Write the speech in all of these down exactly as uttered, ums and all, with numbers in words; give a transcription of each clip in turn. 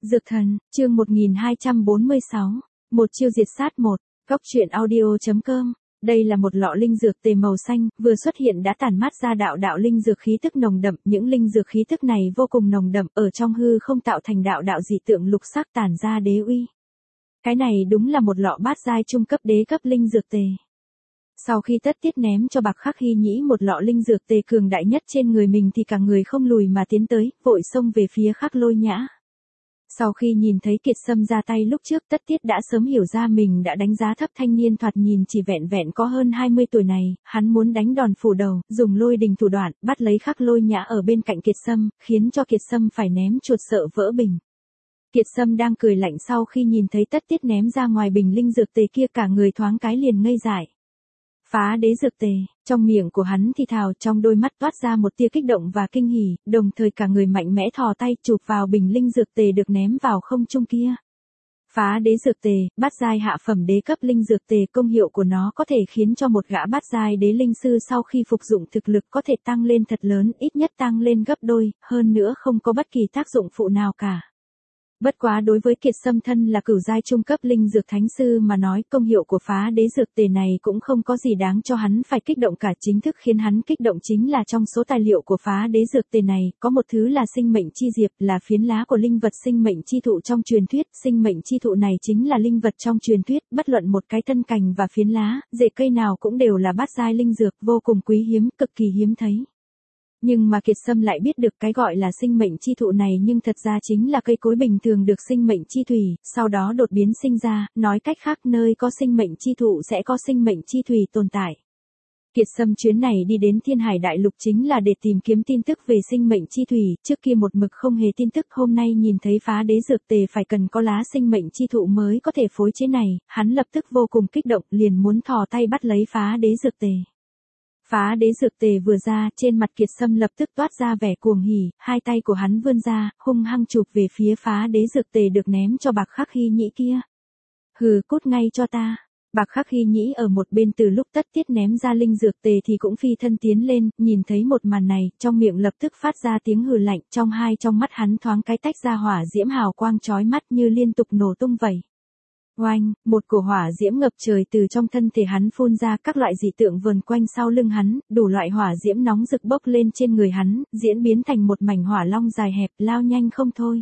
Dược thần, chương một nghìn hai trăm bốn mươi sáu, một chiêu diệt sát một, góc truyện audio.com. Đây là một lọ linh dược tề màu xanh, vừa xuất hiện đã tản mát ra đạo đạo linh dược khí tức nồng đậm, những linh dược khí tức này vô cùng nồng đậm, ở trong hư không tạo thành đạo đạo dị tượng lục sắc tản ra đế uy. Cái này đúng là một lọ bát giai trung cấp đế cấp linh dược tề. Sau khi Tất Tiết ném cho Bạc Khắc Hy Nhĩ một lọ linh dược tề cường đại nhất trên người mình thì cả người không lùi mà tiến tới, vội xông về phía Khắc Lôi Nhã. Sau khi nhìn thấy Kiệt Sâm ra tay lúc trước, Tất Tiết đã sớm hiểu ra mình đã đánh giá thấp thanh niên thoạt nhìn chỉ vẹn vẹn có hơn hai mươi tuổi này, hắn muốn đánh đòn phủ đầu, dùng lôi đình thủ đoạn, bắt lấy Khắc Lôi Nhã ở bên cạnh Kiệt Sâm, khiến cho Kiệt Sâm phải ném chuột sợ vỡ bình. Kiệt Sâm đang cười lạnh sau khi nhìn thấy Tất Tiết ném ra ngoài bình linh dược tề kia, cả người thoáng cái liền ngây dại. Phá đế dược tề, trong miệng của hắn thì thào, trong đôi mắt toát ra một tia kích động và kinh hỉ, đồng thời cả người mạnh mẽ thò tay chụp vào bình linh dược tề được ném vào không trung kia. Phá đế dược tề, bát giai hạ phẩm đế cấp linh dược tề, công hiệu của nó có thể khiến cho một gã bát giai đế linh sư sau khi phục dụng thực lực có thể tăng lên thật lớn, ít nhất tăng lên gấp đôi, hơn nữa không có bất kỳ tác dụng phụ nào cả. Bất quá đối với Kiệt Sâm thân là cửu giai trung cấp linh dược thánh sư mà nói, công hiệu của phá đế dược tề này cũng không có gì đáng cho hắn phải kích động cả. Chính thức khiến hắn kích động chính là trong số tài liệu của phá đế dược tề này, có một thứ là sinh mệnh chi diệp, là phiến lá của linh vật sinh mệnh chi thụ trong truyền thuyết. Sinh mệnh chi thụ này chính là linh vật trong truyền thuyết, bất luận một cái thân cành và phiến lá, rễ cây nào cũng đều là bát giai linh dược, vô cùng quý hiếm, cực kỳ hiếm thấy. Nhưng mà Kiệt Sâm lại biết được cái gọi là sinh mệnh chi thụ này nhưng thật ra chính là cây cối bình thường được sinh mệnh chi thủy, sau đó đột biến sinh ra, nói cách khác nơi có sinh mệnh chi thụ sẽ có sinh mệnh chi thủy tồn tại. Kiệt Sâm chuyến này đi đến Thiên Hải Đại Lục chính là để tìm kiếm tin tức về sinh mệnh chi thủy, trước kia một mực không hề tin tức, hôm nay nhìn thấy phá đế dược tề phải cần có lá sinh mệnh chi thụ mới có thể phối chế này, hắn lập tức vô cùng kích động, liền muốn thò tay bắt lấy phá đế dược tề. Phá đế dược tề vừa ra, trên mặt Kiệt Sâm lập tức toát ra vẻ cuồng hỉ, hai tay của hắn vươn ra, hung hăng chụp về phía phá đế dược tề được ném cho Bạc Khắc Hy Nhĩ kia. Hừ, cút ngay cho ta. Bạc Khắc Hy Nhĩ ở một bên từ lúc Tất Tiết ném ra linh dược tề thì cũng phi thân tiến lên, nhìn thấy một màn này, trong miệng lập tức phát ra tiếng hừ lạnh, trong hai trong mắt hắn thoáng cái tách ra hỏa diễm hào quang chói mắt như liên tục nổ tung vậy. Oanh, một cổ hỏa diễm ngập trời từ trong thân thể hắn phun ra, các loại dị tượng vờn quanh sau lưng hắn, đủ loại hỏa diễm nóng rực bốc lên trên người hắn, diễn biến thành một mảnh hỏa long dài hẹp, lao nhanh không thôi.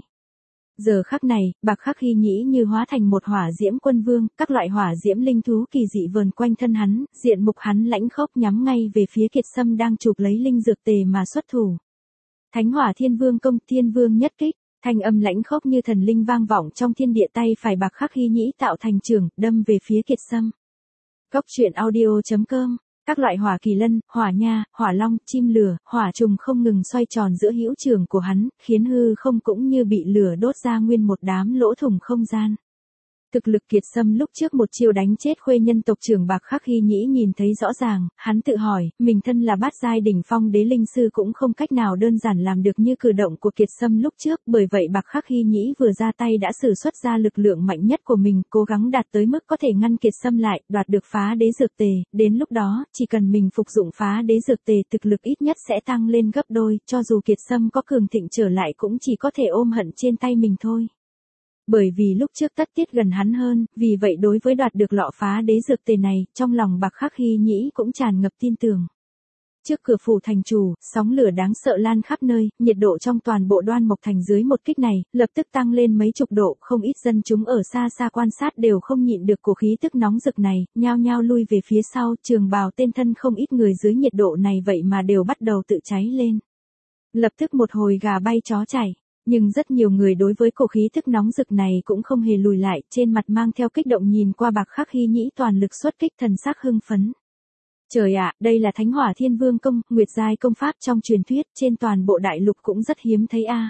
Giờ khắc này, Bạc Khắc Hy Nhĩ như hóa thành một hỏa diễm quân vương, các loại hỏa diễm linh thú kỳ dị vờn quanh thân hắn, diện mục hắn lãnh khốc nhắm ngay về phía Kiệt Sâm đang chụp lấy linh dược tề mà xuất thủ. Thánh Hỏa Thiên Vương công, Thiên Vương nhất kích. Thanh âm lãnh khốc như thần linh vang vọng trong thiên địa, tay phải Bạc Khắc Hy Nhĩ tạo thành trường, đâm về phía Kiệt Sâm. Góc truyện audio.com. Các loại hỏa kỳ lân, hỏa nha, hỏa long, chim lửa, hỏa trùng không ngừng xoay tròn giữa hữu trường của hắn, khiến hư không cũng như bị lửa đốt ra nguyên một đám lỗ thủng không gian. Thực lực Kiệt Sâm lúc trước một chiêu đánh chết khuê nhân tộc trưởng Bạc Khắc Hy Nhĩ nhìn thấy rõ ràng, hắn tự hỏi, mình thân là bát giai đỉnh phong đế linh sư cũng không cách nào đơn giản làm được như cử động của Kiệt Sâm lúc trước, bởi vậy Bạc Khắc Hy Nhĩ vừa ra tay đã sử xuất ra lực lượng mạnh nhất của mình, cố gắng đạt tới mức có thể ngăn Kiệt Sâm lại, đoạt được phá đế dược tề, đến lúc đó, chỉ cần mình phục dụng phá đế dược tề, thực lực ít nhất sẽ tăng lên gấp đôi, cho dù Kiệt Sâm có cường thịnh trở lại cũng chỉ có thể ôm hận trên tay mình thôi. Bởi vì lúc trước Tất Tiết gần hắn hơn, vì vậy đối với đoạt được lọ phá đế dược tề này, trong lòng Bạc Khắc Hy Nhĩ cũng tràn ngập tin tưởng. Trước cửa phủ thành chủ, sóng lửa đáng sợ lan khắp nơi, nhiệt độ trong toàn bộ Đoan Mộc thành dưới một kích này, lập tức tăng lên mấy chục độ, không ít dân chúng ở xa xa quan sát đều không nhịn được cổ khí tức nóng rực này, nhao nhao lui về phía sau, trường bào tên thân không ít người dưới nhiệt độ này vậy mà đều bắt đầu tự cháy lên. Lập tức một hồi gà bay chó chạy. Nhưng rất nhiều người đối với cổ khí thức nóng rực này cũng không hề lùi lại, trên mặt mang theo kích động nhìn qua Bạc Khắc Hy Nhĩ toàn lực xuất kích, thần sắc hưng phấn. Trời ạ, đây là Thánh Hỏa Thiên Vương công, nguyệt giai công pháp trong truyền thuyết, trên toàn bộ đại lục cũng rất hiếm thấy a.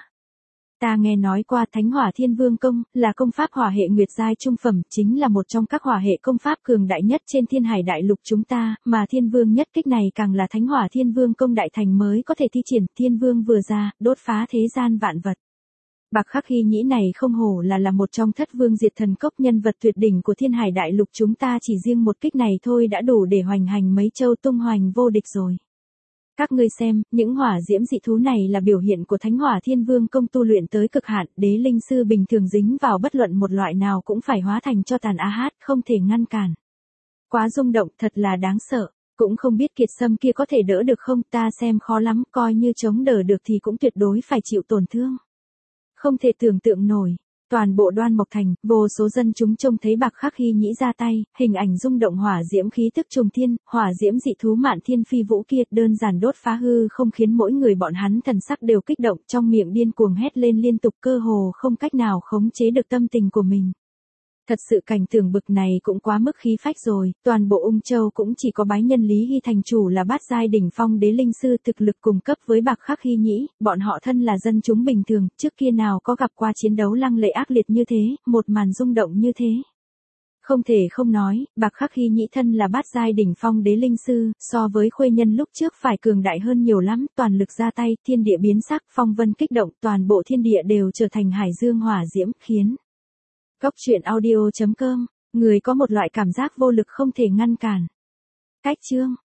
Ta nghe nói qua Thánh Hỏa Thiên Vương công, là công pháp hỏa hệ nguyệt giai trung phẩm, chính là một trong các hỏa hệ công pháp cường đại nhất trên Thiên Hải Đại Lục chúng ta, mà Thiên Vương nhất kích này càng là Thánh Hỏa Thiên Vương công đại thành mới có thể thi triển, Thiên Vương vừa ra, đốt phá thế gian vạn vật. Bạc Khắc Hy Nhĩ này không hổ là là một trong thất vương diệt thần cốc, nhân vật tuyệt đỉnh của Thiên Hải Đại Lục chúng ta, chỉ riêng một kích này thôi đã đủ để hoành hành mấy châu, tung hoành vô địch rồi. Các ngươi xem, những hỏa diễm dị thú này là biểu hiện của Thánh Hỏa Thiên Vương công tu luyện tới cực hạn, đế linh sư bình thường dính vào bất luận một loại nào cũng phải hóa thành cho tàn a hát, không thể ngăn cản. Quá rung động, thật là đáng sợ, cũng không biết kiệt sâm kia có thể đỡ được không, ta xem khó lắm, coi như chống đỡ được thì cũng tuyệt đối phải chịu tổn thương. Không thể tưởng tượng nổi. Toàn bộ Đoan Mộc Thành, vô số dân chúng trông thấy Bạc Khắc Hy Nhĩ ra tay, hình ảnh rung động hỏa diễm khí tức trùng thiên, hỏa diễm dị thú Mạn Thiên Phi Vũ kia đơn giản đốt phá hư không khiến mỗi người bọn hắn thần sắc đều kích động, trong miệng điên cuồng hét lên liên tục, cơ hồ không cách nào khống chế được tâm tình của mình. Thật sự cảnh tượng bực này cũng quá mức khí phách rồi, toàn bộ Ung Châu cũng chỉ có bái nhân Lý Hy thành chủ là bát giai đỉnh phong đế linh sư thực lực cùng cấp với Bạc Khắc Hy Nhĩ, bọn họ thân là dân chúng bình thường, trước kia nào có gặp qua chiến đấu lăng lệ ác liệt như thế, một màn rung động như thế. Không thể không nói, Bạc Khắc Hy Nhĩ thân là bát giai đỉnh phong đế linh sư, so với Khuê Nhân lúc trước phải cường đại hơn nhiều lắm, toàn lực ra tay, thiên địa biến sắc, phong vân kích động, toàn bộ thiên địa đều trở thành hải dương hỏa diễm, khiến Góc truyện audio chấm com, người có một loại cảm giác vô lực không thể ngăn cản. Cách chương